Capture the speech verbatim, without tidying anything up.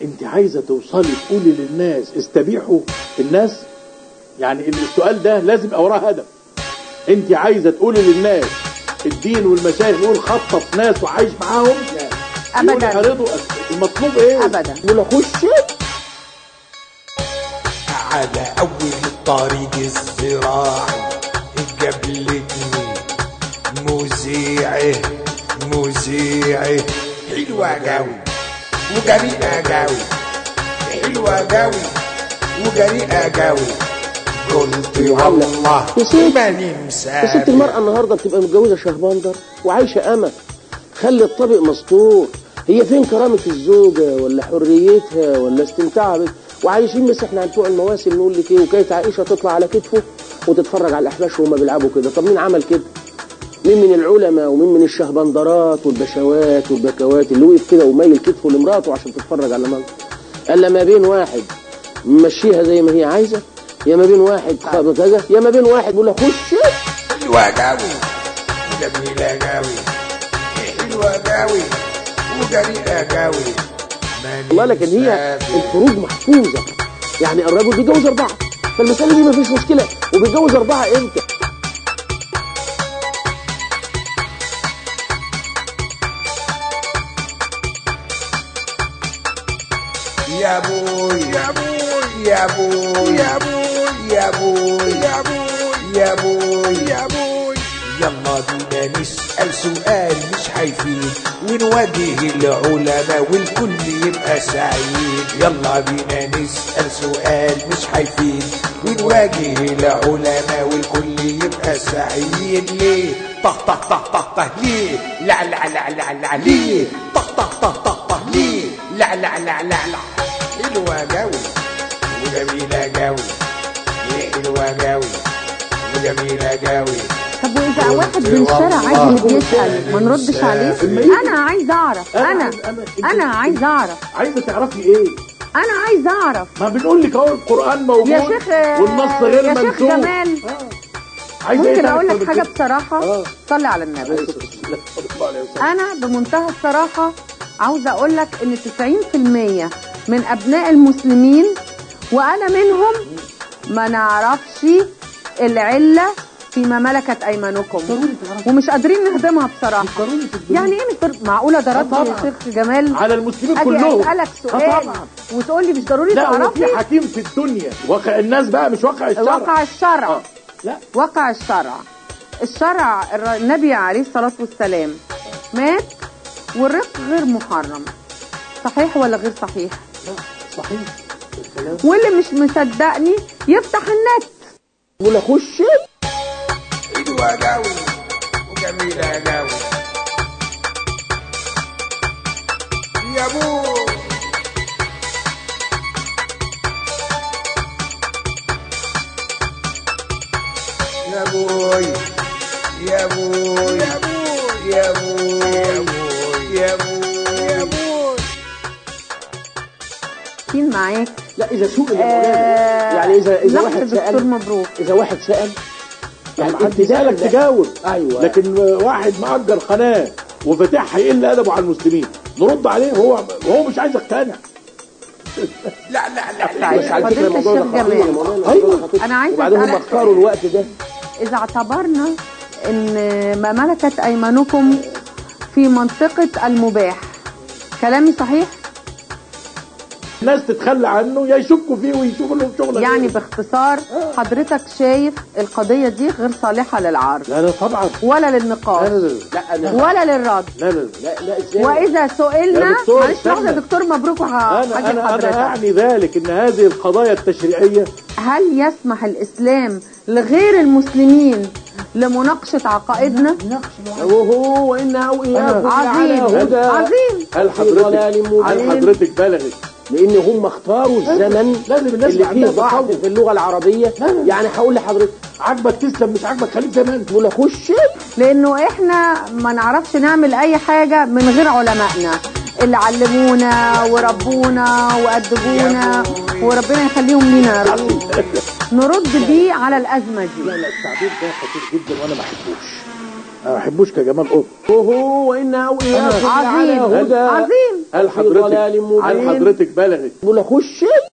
انت عايزه توصلي تقولي للناس استبيحوا الناس؟ يعني السؤال ده لازم يبقى وراه هدف. انت عايزه تقولي للناس الدين والمشايخ يقول خطف ناس وعايش معاهم؟ ابدا. المطلوب ايه؟ ابدا. ولا خش على اول الطريق الزراعي قابلتني مذيعه مذيعه حلوه قوي وجريئه قوي، حلوه قوي وجريئه قوي. قلت والله ماني مسافر. يا ست المرأة النهارده بتبقى متجوزة شهبندر وعايشة أمة، خلي الطبق مستور. هي فين كرامة الزوجة ولا حريتها ولا استمتاعها بك؟ وعايشين بس احنا بتوع المواسم نقول لك ايه، وكانت عائشة تطلع على كتفه وتتفرج على الأحباش وهما بيلعبوا كده. طب مين عمل كده؟ مين من العلماء ومين من الشهبندرات والبشوات والبكوات اللي وقف كده وميل كتفه لمراته عشان تتفرج على منظر؟ قال ما بين واحد ممشيها زي ما هي عايزة، يا ما بين واحد خابط كذا، يا ما بين واحد بيقول لها خش. حلوة قوي وجميلة قوي، حلوة قوي وجريئة قوي. والله لكن هي الفروج محفوظة، يعني الرجل بيتجوز أربعة، فالمسألة دي ما فيش مشكلة. وبيتجوز أربعة إمتى؟ يا بوي يا بوي يا بوي يا بوي يا بوي يا بوي يا بوي يا بوي. يلا بينا نسأل سؤال مش هيفيد ونواجه العلماء والكل يبقى سعيد. يلا بينا نسأل سؤال مش هيفيد ونواجه العلماء والكل يبقى سعيد. ليه؟ طه طه طه طه طه ليه؟ لا لا لا لا لا ليه؟ طه طه طه طه طه ليه؟ لا لا لا لا لا. حلوة قوي وجميلة قوي، حلوة قوي وجميلة قوي. طب واذا واحد من الشارع عادي بيسأل ما نردش عليه؟ انا عايز اعرف. انا انا عايز اعرف. عايزه تعرفي ايه؟ انا عايز اعرف. ما بنقول لك اهو القرآن موجود يا شيخ والنص غير يا منسوخ. شيخ جمال آه. ممكن اقول لك حاجه بصراحه؟ آه. صلي على النبي. انا بمنتهى الصراحه عاوزه اقول لك ان تسعين في المية من ابناء المسلمين وانا منهم ما نعرفش العله فيما ملكت ايمانكم ومش قادرين نهضمها بصراحه. يعني ايه مش ضروري؟ معقوله ده رد يا شيخ جمال على المسلمين كلهم؟ اجي اسالك سؤال وتقول لي مش ضروري تعرفي؟ لا، هو في حكيم في الدنيا، واقع الناس بقى مش واقع الشرع. واقع الشرع. آه. لا، واقع الشرع. الشرع النبي عليه الصلاه والسلام مات والرق غير محرم، صحيح ولا غير صحيح؟ لا صحيح. واللي مش مصدقني يفتح النت ولا خش. حلوة قوي وجميلة قوي يا بوي. يا بوي يا بوي يا بوي يا بوي يا بوي يا بوي. مين معاك؟ لا إذا سئل آه يعني إذا إذا واحد سأل مبروك. إذا واحد سأل يعني انت سألك تجاوب. ايوه. لكن واحد مأجر قناة وفتحها يقل ادبه على المسلمين نرد عليه وهو وهو مش عايز يقتنع. لا لا لا بس على فكره الموضوع ده خطير. ايوه انا عايزه وبعدين هم اختاروا الوقت ده. اذا اعتبرنا ان ما ملكت ايمانكم في منطقه المباح كلامي صحيح؟ الناس تتخلى عنه يا يشكوا فيه ويشوفوا لهم شغل. يعني باختصار حضرتك شايف القضيه دي غير صالحه للعرض؟ لا لا طبعا. ولا للنقاش؟ لا لا لا ولا للرد؟ لا لا لا لا ازاي؟ واذا سئلنا معلش لحظه يا دكتور مبروك انا انا انا اعني ذلك ان هذه القضايا التشريعيه هل يسمح الاسلام لغير المسلمين لمناقشه عقائدنا؟ وهو وانها واياكم عظيم هدى عظيم. هل حضرتك هل حضرتك بلغت لان هم اختاروا الزمن لازم الناس اللي فيه ضعف في اللغه العربيه؟ يعني هقول لحضرتك عاجبك تسلم مش عاجبك خليك زي ما انت. ولا خش. لانه احنا ما نعرفش نعمل اي حاجه من غير علمائنا اللي علمونا وربونا وأدبونا وربنا يخليهم لينا يا رب. نرد بيه على الازمه دي. لا لا التعبير ده خطير جدا وانا ما بحبوش. ما بحبوش كجمال قط. وهو وإنا وإياكم عظيم على هدى عظيم. هل حضرتك هل حضرتك بلغت بقول خش